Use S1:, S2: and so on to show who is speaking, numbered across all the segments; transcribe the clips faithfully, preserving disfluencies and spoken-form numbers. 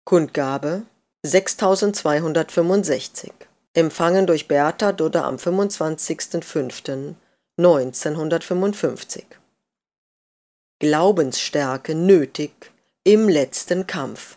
S1: Kundgabe sechstausendzweihundertfünfundsechzig. Empfangen durch Beata Dudder am fünfundzwanzigsten fünften neunzehnhundertfünfundfünfzig. Glaubensstärke nötig im letzten Kampf.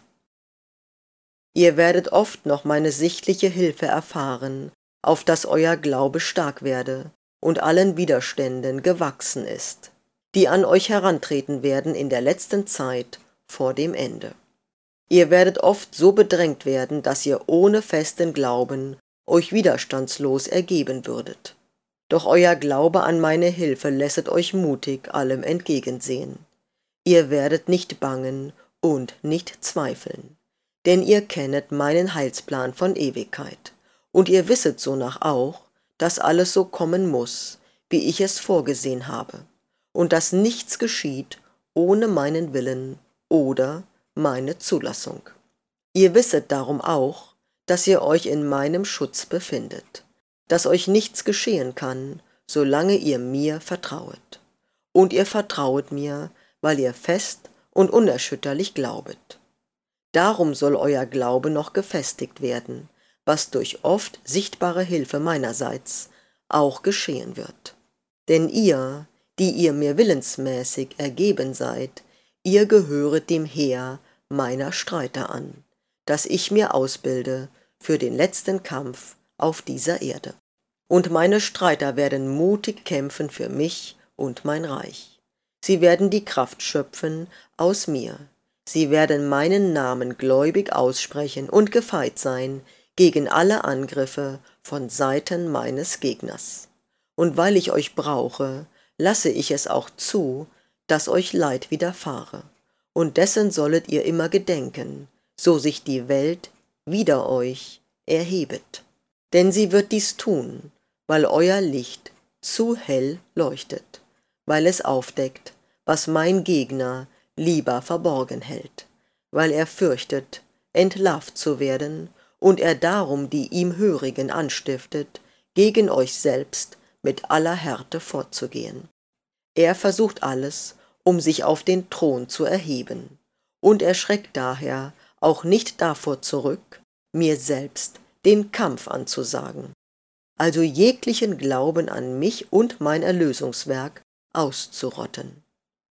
S1: Ihr werdet oft noch meine sichtliche Hilfe erfahren, auf dass euer Glaube stark werde und allen Widerständen gewachsen ist, die an euch herantreten werden in der letzten Zeit vor dem Ende. Ihr werdet oft so bedrängt werden, dass ihr ohne festen Glauben euch widerstandslos ergeben würdet. Doch euer Glaube an meine Hilfe lässet euch mutig allem entgegensehen. Ihr werdet nicht bangen und nicht zweifeln, denn ihr kennet meinen Heilsplan von Ewigkeit, und ihr wisset sonach auch, dass alles so kommen muss, wie ich es vorgesehen habe, und dass nichts geschieht ohne meinen Willen oder meine Zulassung. Ihr wisset darum auch, dass ihr euch in meinem Schutz befindet, dass euch nichts geschehen kann, solange ihr mir vertrauet. Und ihr vertrauet mir, weil ihr fest und unerschütterlich glaubet. Darum soll euer Glaube noch gefestigt werden, was durch oft sichtbare Hilfe meinerseits auch geschehen wird. Denn ihr, die ihr mir willensmäßig ergeben seid, ihr gehöret dem Heer meiner Streiter an, das ich mir ausbilde für den letzten Kampf auf dieser Erde. Und meine Streiter werden mutig kämpfen für mich und mein Reich. Sie werden die Kraft schöpfen aus mir. Sie werden meinen Namen gläubig aussprechen und gefeit sein gegen alle Angriffe von Seiten meines Gegners. Und weil ich euch brauche, lasse ich es auch zu, dass euch Leid widerfahre. Und dessen sollet ihr immer gedenken, so sich die Welt wider euch erhebet. Denn sie wird dies tun, weil euer Licht zu hell leuchtet, weil es aufdeckt, was mein Gegner lieber verborgen hält, weil er fürchtet, entlarvt zu werden, und er darum die ihm Hörigen anstiftet, gegen euch selbst mit aller Härte vorzugehen. Er versucht alles, um sich auf den Thron zu erheben, und er schreckt daher auch nicht davor zurück, mir selbst den Kampf anzusagen, also jeglichen Glauben an mich und mein Erlösungswerk auszurotten.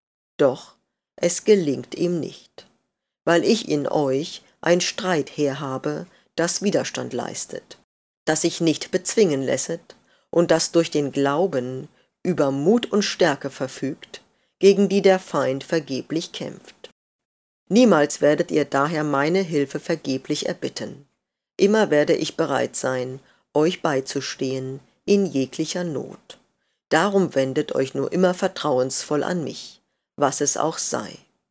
S1: Doch es gelingt ihm nicht, weil ich in euch ein Streitheer habe, das Widerstand leistet, das sich nicht bezwingen lässet und das durch den Glauben über Mut und Stärke verfügt, gegen die der Feind vergeblich kämpft. Niemals werdet ihr daher meine Hilfe vergeblich erbitten. Immer werde ich bereit sein, euch beizustehen in jeglicher Not. Darum wendet euch nur immer vertrauensvoll an mich, was es auch sei.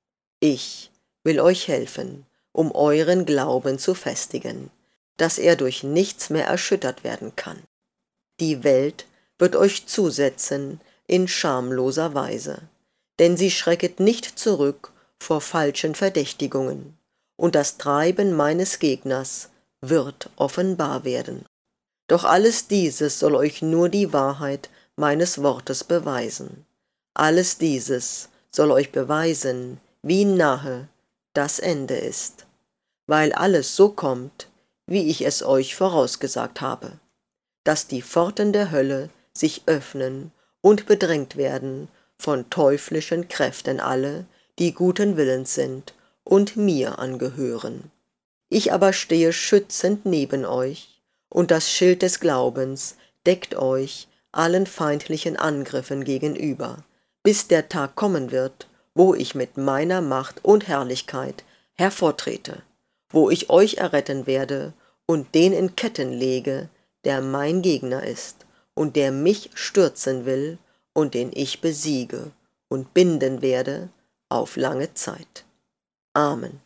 S1: Ich will euch helfen, um euren Glauben zu festigen, dass er durch nichts mehr erschüttert werden kann. Die Welt wird euch zusetzen in schamloser Weise, denn sie schrecket nicht zurück vor falschen Verdächtigungen, und das Treiben meines Gegners wird offenbar werden. Doch alles dieses soll euch nur die Wahrheit meines Wortes beweisen. Alles dieses soll euch beweisen, wie nahe das Ende ist, weil alles so kommt, wie ich es euch vorausgesagt habe, dass die Pforten der Hölle sich öffnen und bedrängt werden von teuflischen Kräften alle, die guten Willens sind und mir angehören. Ich aber stehe schützend neben euch, und das Schild des Glaubens deckt euch allen feindlichen Angriffen gegenüber, bis der Tag kommen wird, wo ich mit meiner Macht und Herrlichkeit hervortrete, wo ich euch erretten werde und den in Ketten lege, der mein Gegner ist und der mich stürzen will und den ich besiege und binden werde auf lange Zeit. Amen.